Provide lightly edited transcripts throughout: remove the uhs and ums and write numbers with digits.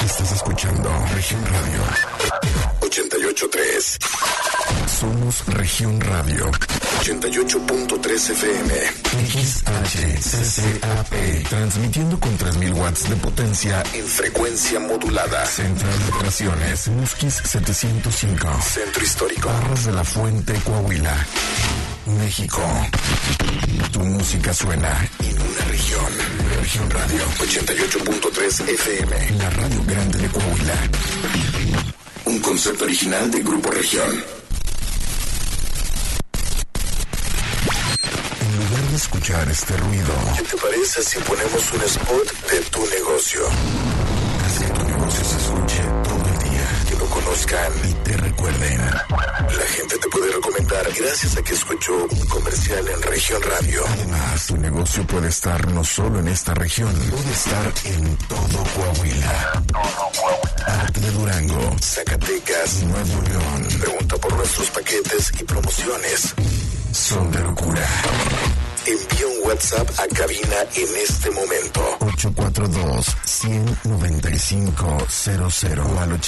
Estás escuchando Región Radio 88.3. Somos Región Radio 88.3 FM. XHCCAP. Transmitiendo con 3000 watts de potencia en frecuencia modulada. Central de Operaciones Musquis 705. Centro Histórico Barras de la Fuente, Coahuila, México. Tu música suena en una región. Región Radio 88.3 FM. La radio grande de Coahuila. Un concepto original de Grupo Región. En lugar de escuchar este ruido, ¿qué te parece si ponemos un spot de tu negocio? Así tu negocio se escuche todo el día, que lo conozcan y te recuerden. La gente te puede recomendar gracias a que escuchó un comercial en Región Radio. Además, tu negocio puede estar no solo en esta región, puede estar en todo Coahuila. Arte de Durango, Zacatecas, Nuevo León. Pregunta por nuestros paquetes y promociones. Son de locura. Envía un WhatsApp a cabina en este momento. 842-195-00 o al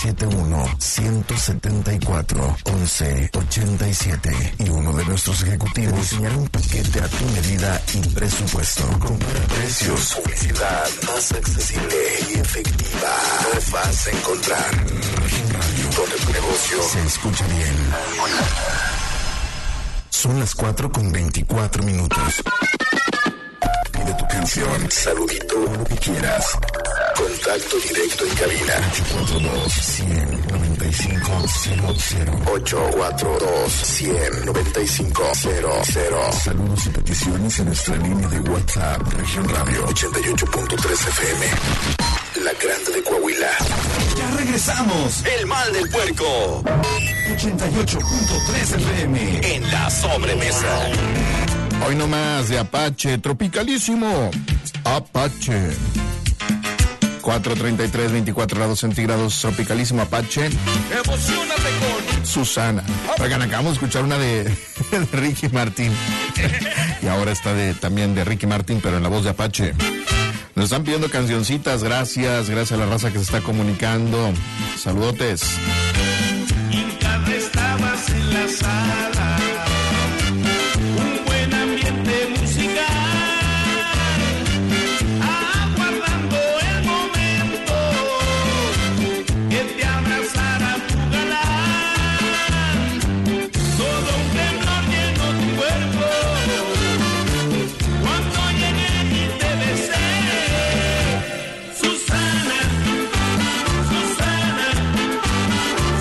871-174-1187. Y uno de nuestros ejecutivos diseñará un paquete a tu medida y presupuesto. Compara precios, publicidad más accesible y efectiva. No vas a encontrar Región Radio, donde tu negocio se escucha bien. Son las 4:24. Pide tu canción, saludito o lo que quieras. Contacto directo en cabina. 842-195-00. 842-195-00. Saludos y peticiones en nuestra línea de WhatsApp. Región Radio 88.3 FM. La grande de Coahuila. Ya regresamos. El mal del puerco. 88.3 FM. En la sobremesa. Hoy nomás de Apache, tropicalísimo. Apache. 4:33, 24 grados centígrados, tropicalísimo Apache. Emocionate con Susana. Oigan, acabamos de escuchar una de Ricky Martin. Y ahora está también de Ricky Martin, pero en la voz de Apache. Nos están pidiendo cancioncitas, gracias a la raza que se está comunicando. Saludotes. Estabas en la sala, un buen ambiente musical, aguardando el momento que te abrazara tu galán. Todo un temblor llenó tu cuerpo cuando llegué y te besé. Susana, Susana,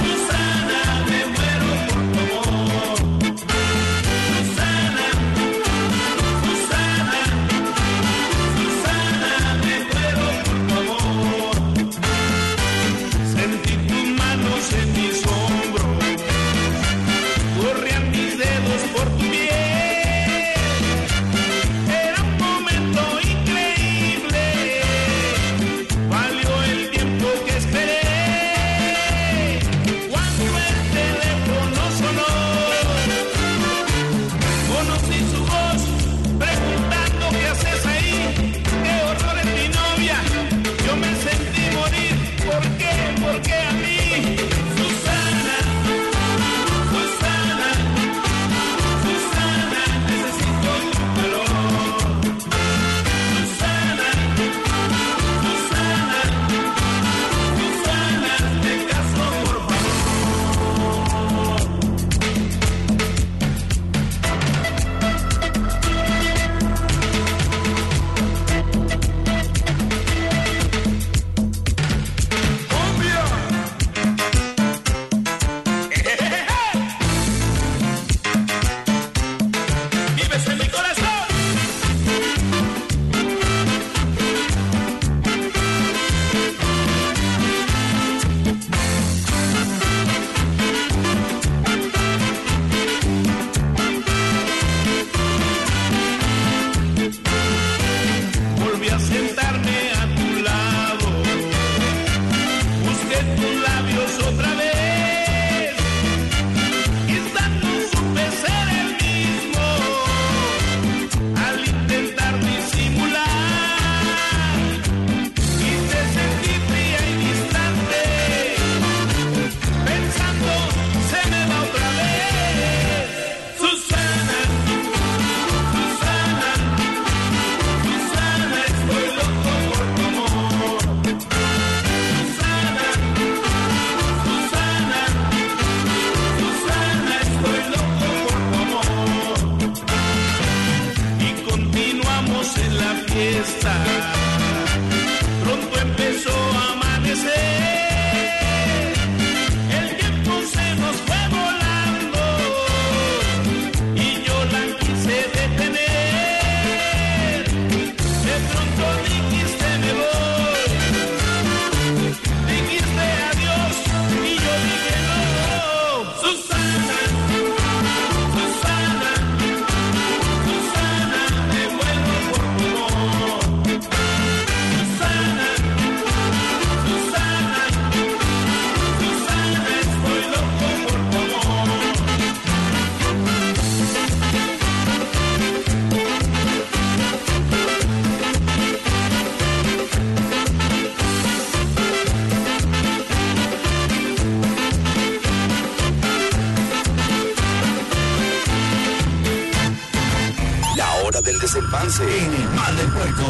Tomás el Pance en el Mal del Puerco.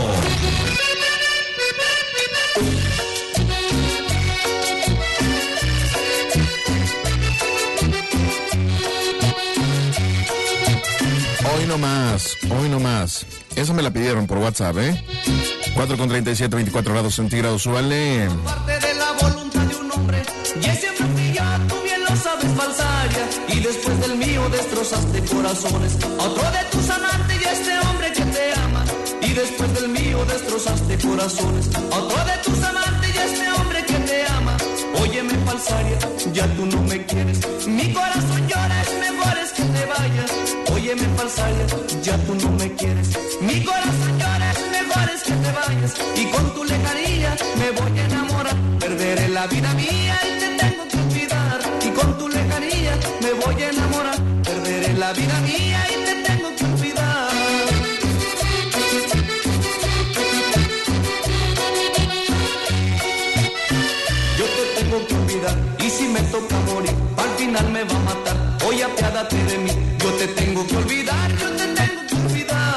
Hoy no más. Esa me la pidieron por WhatsApp, 4:37, 24 grados centígrados, súbale. Parte de la voluntad de un hombre, y ese hombre ya tú bien lo sabes, falsaria. Y después del mío destrozaste corazones. A otro de tus amantes y este hombre que te ama. Y después del mío destrozaste corazones. A otro de tus amantes y este hombre que te ama. Óyeme, falsaria, ya tú no me quieres. Mi corazón llora, es mejor es que te vayas. Óyeme, falsaria, ya tú no me quieres. Mi corazón llora, es mejor es que te vayas. Y con tu lejanía me voy a enamorar. Perderé la vida mía y te tengo que olvidar. Y con tu lejanía me voy a enamorar. Perderé la vida mía y te tengo que olvidar. Yo te tengo que olvidar. Y si me toca morir, al final me va a matar. Oye, apiádate de mí. Yo te tengo que olvidar, yo te tengo que olvidar.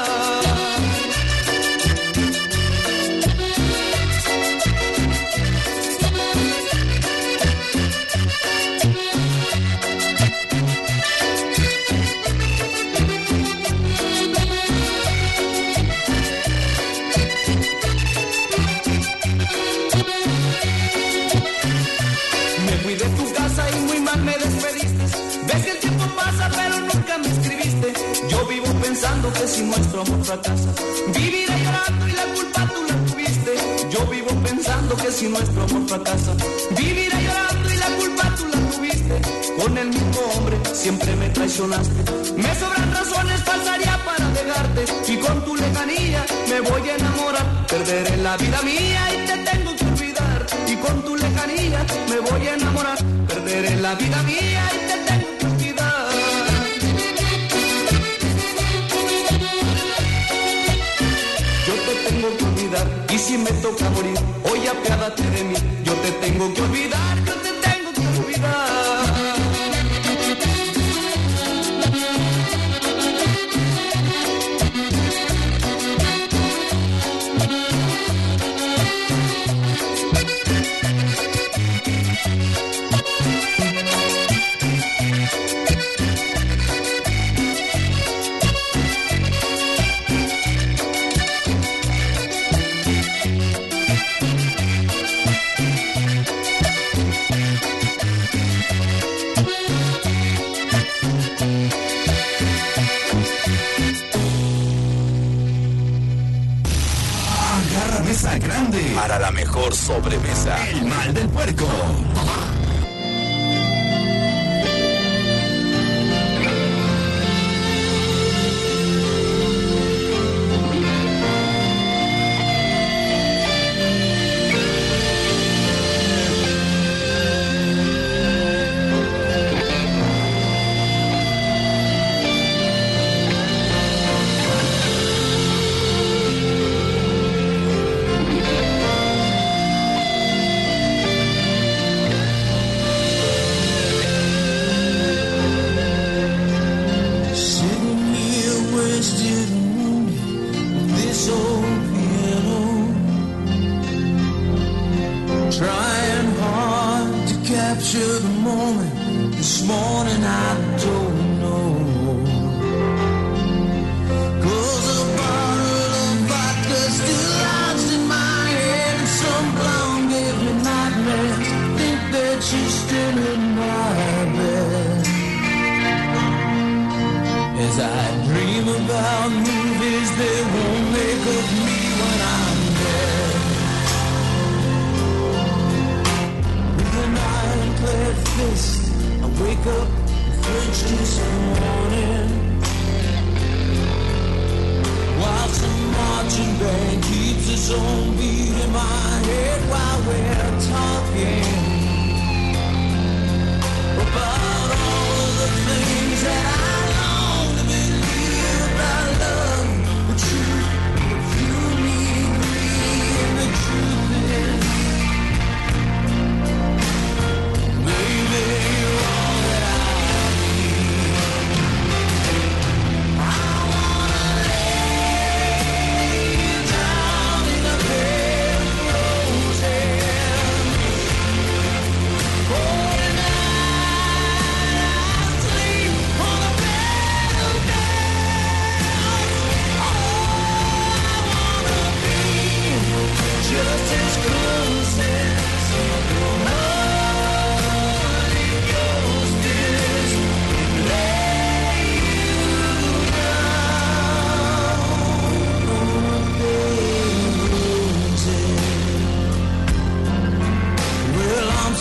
Me fui de tu casa y muy mal me despediste. Ves que el tiempo pasa pero nunca me escribiste. Yo vivo pensando que si nuestro amor fracasa, viviré llorando y la culpa tú la tuviste. Yo vivo pensando que si nuestro amor fracasa, viviré llorando y la culpa tú la tuviste. Con el mismo hombre siempre me traicionaste. Me sobran razones, falsaría para dejarte. Y con tu lejanía me voy a enamorar. Perderé la vida mía y te tengo que olvidar. Y con tu lejanía me voy a enamorar. Perderé la vida mía y te tengo que olvidar. Yo te tengo que olvidar. Y si me toca morir, oye, apiádate de mí. Yo te tengo que olvidar, yo te tengo que olvidar. Agarra mesa grande para la mejor sobremesa. El Mal del Puerco.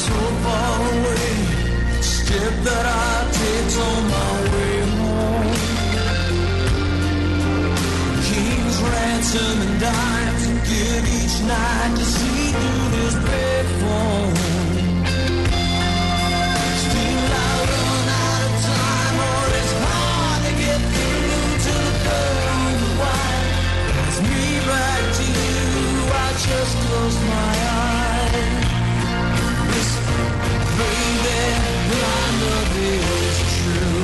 so far away. Step that I take on my way home. King's ransom and dimes give each night to see through this bed phone. Still I run out of time, or it's hard to get through to the girl in the white. It's me back to you, I just close my eyes. This baby, blind love is true.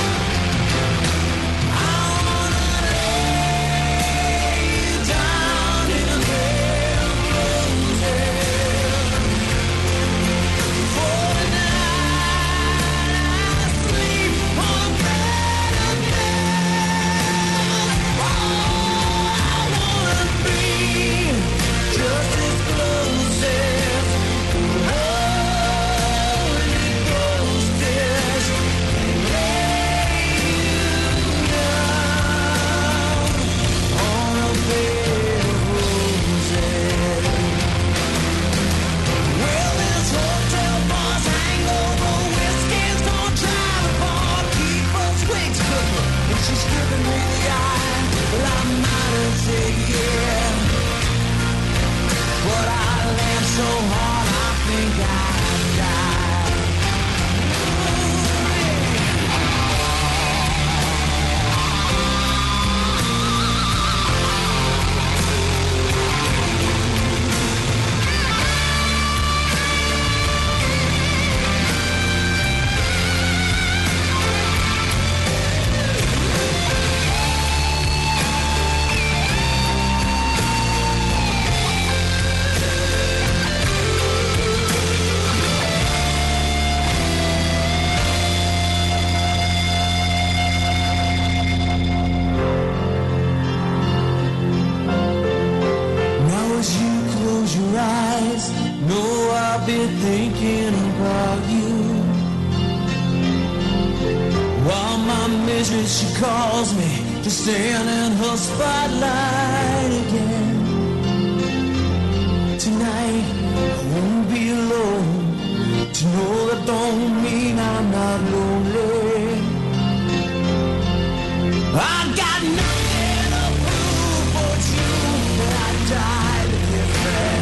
So hard, I think I'd die. Thinking about you while my misery, she calls me to stand in her spotlight again. Tonight I won't be alone. To know that don't mean I'm not lonely. I got nothing to prove but you, that I died to get back.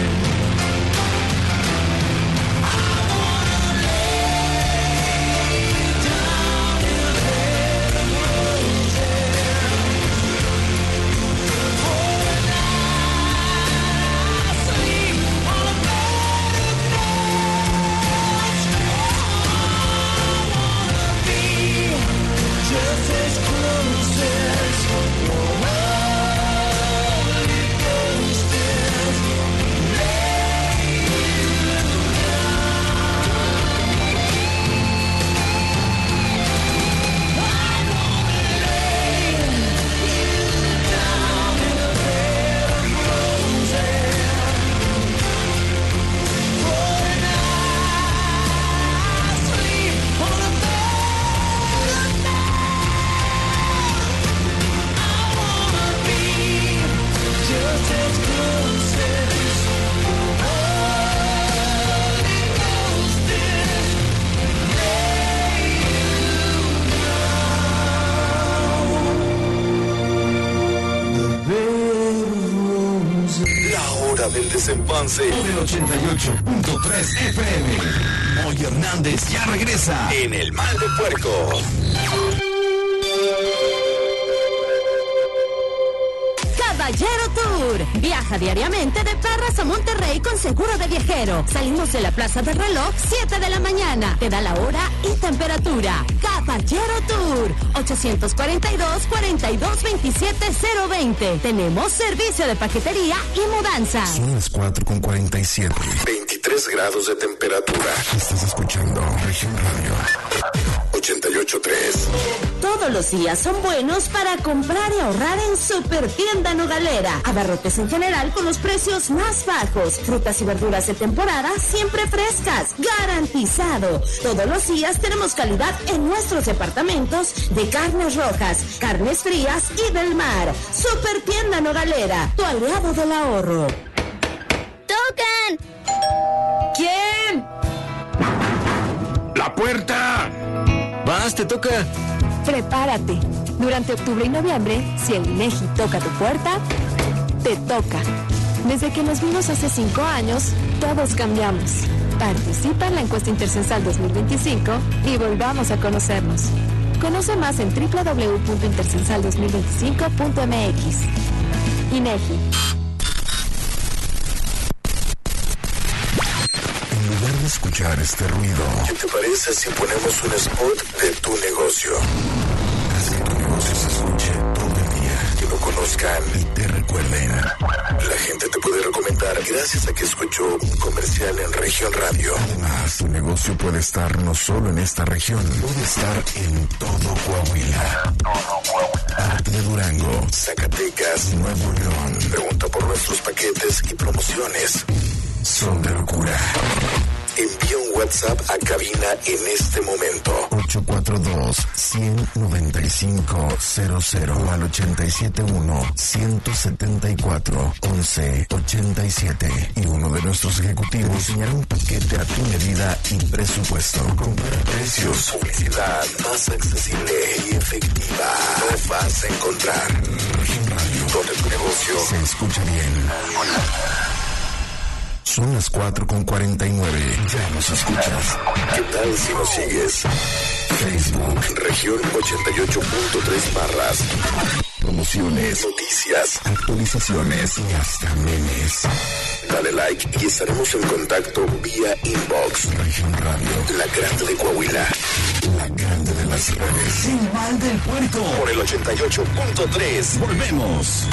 Del desempanse del 88.3 FM. Moy Hernández ya regresa en El Mal del Puerco. Caballero Tour. Viaja diariamente de Parras a Monterrey con seguro de viajero. Salimos de la Plaza del Reloj 7 de la mañana. Te da la hora y temperatura. Caballero Tour. 842-4227-020. Tenemos servicio de paquetería y mudanza. Son las 4:47. 23 grados de temperatura. Estás escuchando Región Radio 88.3. Todos los días son buenos para comprar y ahorrar en Super Tienda Nogalera. Abarrotes en general con los precios más bajos. Frutas y verduras de temporada siempre frescas. Garantizado. Todos los días tenemos calidad en nuestros departamentos de carnes rojas, carnes frías y del mar. Super Tienda Nogalera, tu aliado del ahorro. ¡Tocan! ¿Quién? puerta! Vas, te toca. Prepárate. Durante octubre y noviembre, si el INEGI toca tu puerta, te toca. Desde que nos vimos hace 5 años, todos cambiamos. Participa en la encuesta Intercensal 2025 y volvamos a conocernos. Conoce más en www.intercensal2025.mx. INEGI. En lugar de escuchar este ruido, ¿qué te parece si ponemos un spot de tu negocio? Haz que tu negocio se escuche todo el día, que lo conozcan y te recuerden. La gente te puede recomendar gracias a que escuchó un comercial en Región Radio. Además, tu negocio puede estar no solo en esta región, puede estar en todo Coahuila. Parte de Durango, Zacatecas, Nuevo León. Pregunta por nuestros paquetes y promociones. Son de locura. Envía un WhatsApp a cabina en este momento. 842-195-00 al 871-174-1187. Y uno de nuestros ejecutivos diseñará un paquete a tu medida y presupuesto. Compara precios, publicidad más accesible y efectiva. No vas a encontrar Región Radio, donde tu negocio se escucha bien. Son las 4:49. Ya nos escuchas. ¿Qué tal si nos sigues? Facebook, Región 88.3 barras. Promociones, noticias, actualizaciones y hasta memes. Dale like y estaremos en contacto vía inbox. Región Radio, la grande de Coahuila. La grande de las redes. El mal del puerco. Por el 88.3. Volvemos.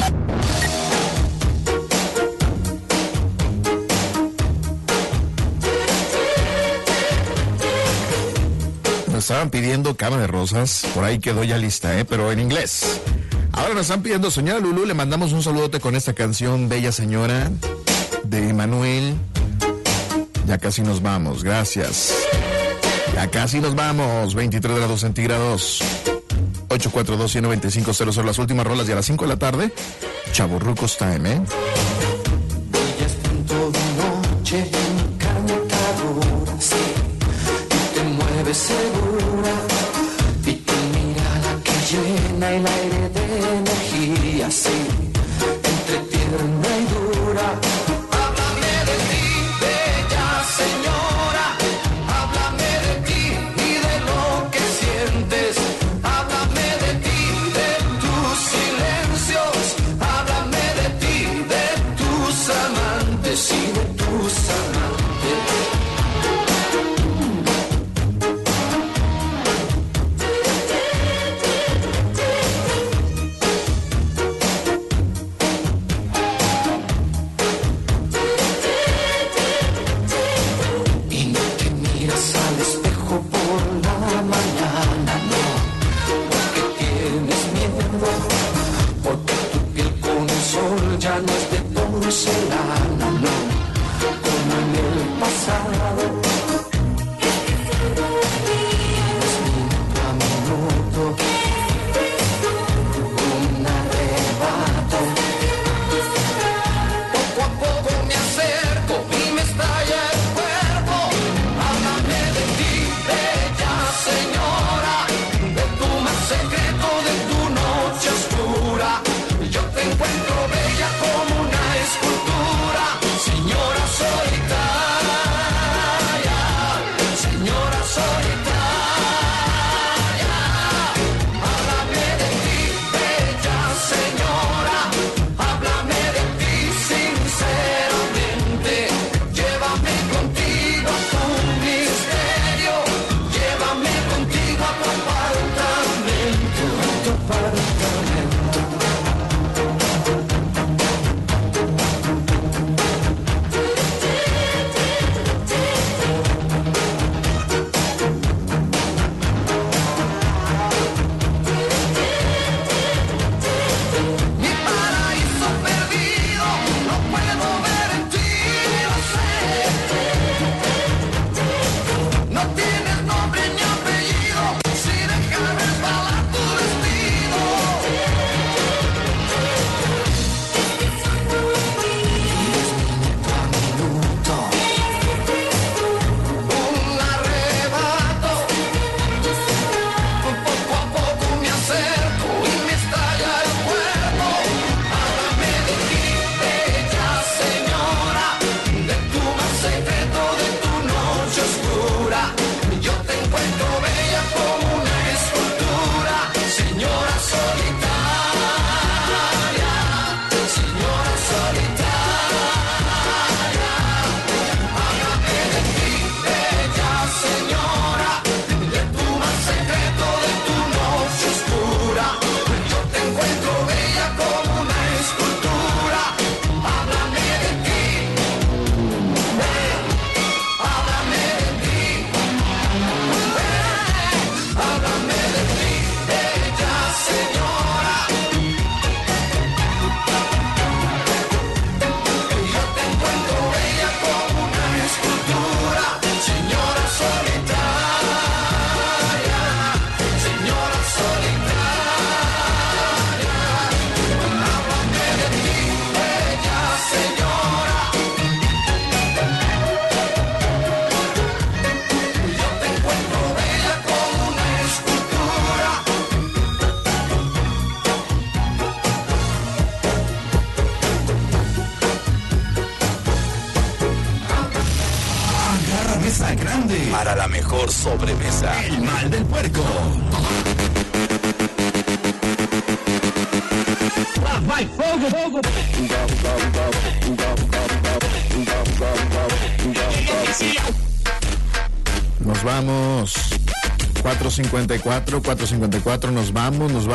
Nos estaban pidiendo Cama de Rosas, por ahí quedó ya lista, pero en inglés. Ahora nos están pidiendo Señora Lulú, le mandamos un saludote con esta canción, Bella Señora, de Emanuel. Ya casi nos vamos, gracias. Ya casi nos vamos, 23 grados centígrados. 842-195-00, las últimas rolas y a las 5 de la tarde, Chavorrucos Time, Ella es punto de noche encantadora, sí, y te mueves segura, y tu mirada que llena el aire de energía, sí, entre tierna y dura. Háblame de ti, bella señora, háblame de ti y de lo que sientes. Háblame de ti, de tus silencios, háblame de ti, de tus amantes y de tus amantes. mesa grande para la mejor sobremesa. El mal del puerco. Nos vamos. 4:54, nos vamos.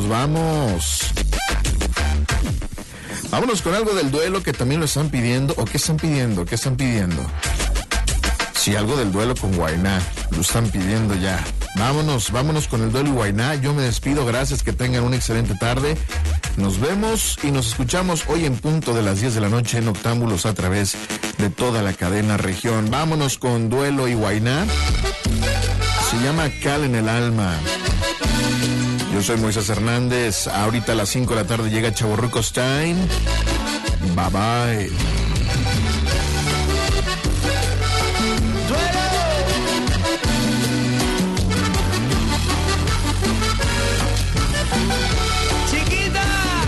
Vámonos con algo del duelo que también lo están pidiendo. ¿O qué están pidiendo? Sí, algo del duelo con Guainá. Lo están pidiendo ya. Vámonos con el duelo y Guainá. Yo me despido. Gracias, que tengan una excelente tarde. Nos vemos y nos escuchamos hoy en punto de las 10 de la noche en Octámbulos a través de toda la cadena región. Vámonos con duelo y Guainá. Se llama Cal en el alma. Yo soy Moisés Hernández. Ahorita a las 5 de la tarde llega Chavorrucos Time. Bye bye. Chiquita,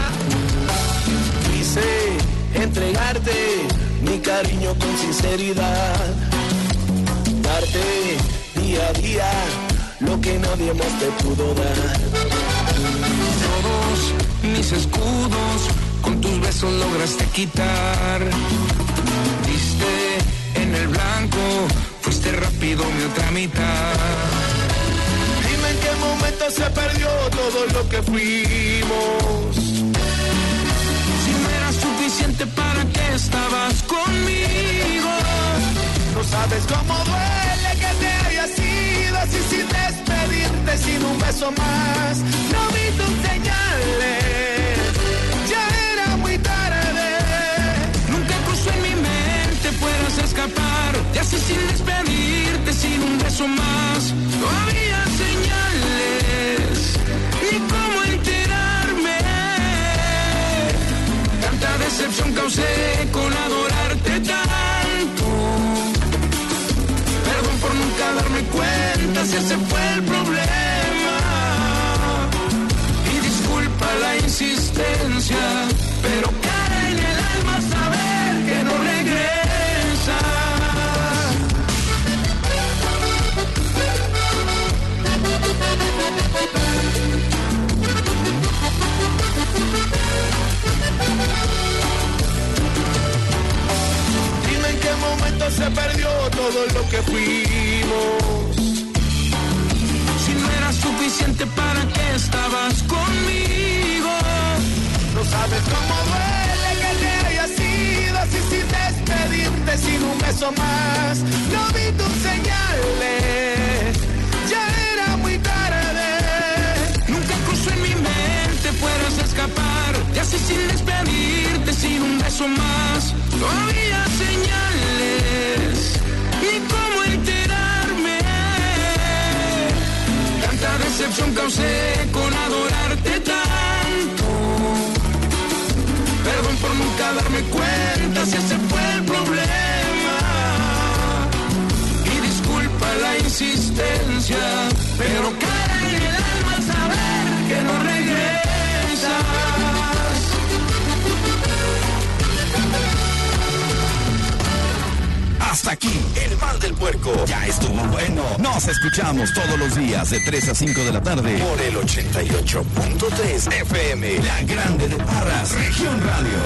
quise entregarte mi cariño con sinceridad, darte día a día lo que nadie más te pudo dar. Todos mis escudos con tus besos lograste quitar. Diste en el blanco, fuiste rápido mi otra mitad. Dime en qué momento se perdió todo lo que fuimos. Si no era suficiente, ¿para qué estabas conmigo? No sabes cómo duele que te hayas ido así sin despedirte, sin un beso más. No vi tus señales, ya era muy tarde. Nunca cruzó en mi mente puedas escapar, y así sin despedirte, sin un beso más. No había señales, ni cómo enterarme. Tanta decepción causé con adorarte tanto. Perdón por nunca darme cuenta si ese fue el problema. Y disculpa la insistencia, pero cara en el alma saber que no regresa. Dime en qué momento se perdió todo lo que fuimos. Si no era suficiente, ¿para qué estabas conmigo? No sabes cómo duele que te hayas ido así sin despedirte, sin un beso más. No vi tus señales, ya era muy tarde. Nunca cruzó en mi mente puedas escapar, y así sin despedirte, sin un beso más. No había señales, ni cómo enterarme. Tanta decepción causé con adorarte tanto. Perdón por nunca darme cuenta si ese fue el problema. Y disculpa la insistencia, pero cara en el alma al saber que no regresas. Hasta aquí, el mal del puerco. Ya estuvo bueno. Nos escuchamos todos los días de 3 a 5 de la tarde por el 88.3 FM. La Grande de Parras, Región Radio.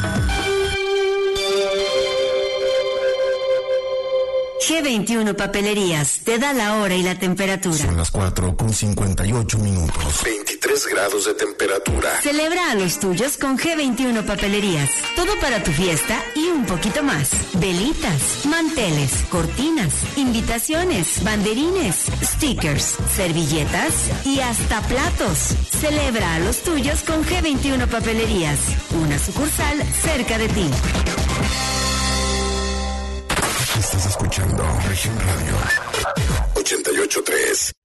G21 Papelerías te da la hora y la temperatura. Son las 4:58. 23 grados de temperatura. Celebra a los tuyos con G21 Papelerías. Todo para tu fiesta y un poquito más. Velitas, manteles, cortinas, invitaciones, banderines, stickers, servilletas y hasta platos. Celebra a los tuyos con G21 Papelerías. Una sucursal cerca de ti. Estás escuchando Región Radio 88.3.